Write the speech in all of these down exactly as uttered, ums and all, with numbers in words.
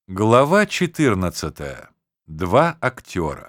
Глава четырнадцатая. Два актера.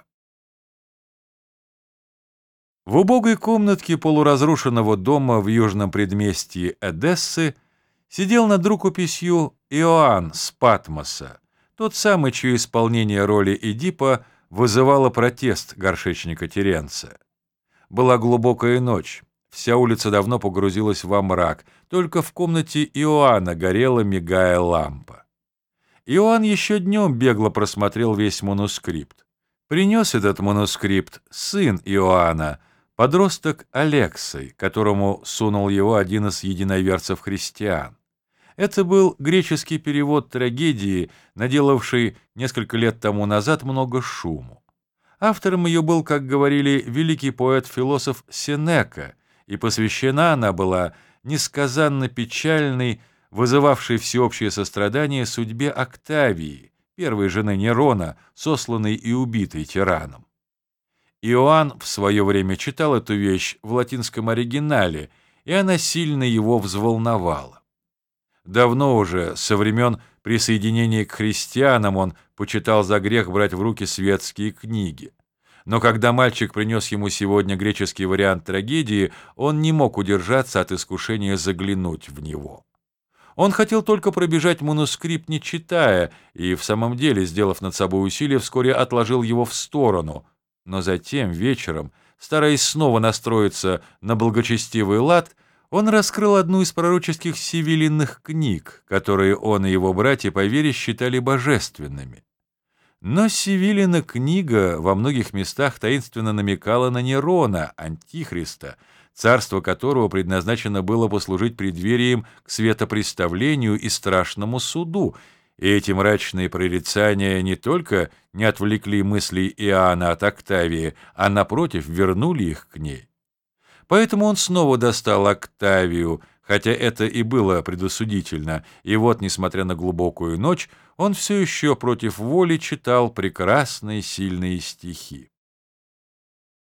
В убогой комнатке полуразрушенного дома в южном предместье Эдессы сидел над рукописью Иоанн с Патмоса, тот самый, чье исполнение роли Эдипа вызывало протест горшечника Теренция. Была глубокая ночь, вся улица давно погрузилась во мрак, только в комнате Иоанна горела, мигая лампа. Иоанн еще днем бегло просмотрел весь манускрипт. Принес этот манускрипт сын Иоанна, подросток Алексей, которому сунул его один из единоверцев-христиан. Это был греческий перевод трагедии, наделавший несколько лет тому назад много шуму. Автором ее был, как говорили, великий поэт-философ Сенека, и посвящена она была несказанно печальной, вызывавшей всеобщее сострадание судьбе Октавии, первой жены Нерона, сосланной и убитой тираном. Иоанн в свое время читал эту вещь в латинском оригинале, и она сильно его взволновала. Давно уже, со времен присоединения к христианам, он почитал за грех брать в руки светские книги. Но когда мальчик принес ему сегодня греческий вариант трагедии, он не мог удержаться от искушения заглянуть в него. Он хотел только пробежать манускрипт, не читая, и в самом деле, сделав над собой усилие, вскоре отложил его в сторону. Но затем, вечером, стараясь снова настроиться на благочестивый лад, он раскрыл одну из пророческих сивиллиных книг, которые он и его братья по вере считали божественными. Но Сивиллина книга во многих местах таинственно намекала на Нерона, антихриста, царство которого предназначено было послужить преддверием к светопреставлению и страшному суду, и эти мрачные прорицания не только не отвлекли мысли Иоанна от Октавии, а, напротив, вернули их к ней. Поэтому он снова достал Октавию, хотя это и было предосудительно, и вот, несмотря на глубокую ночь, он все еще против воли читал прекрасные сильные стихи.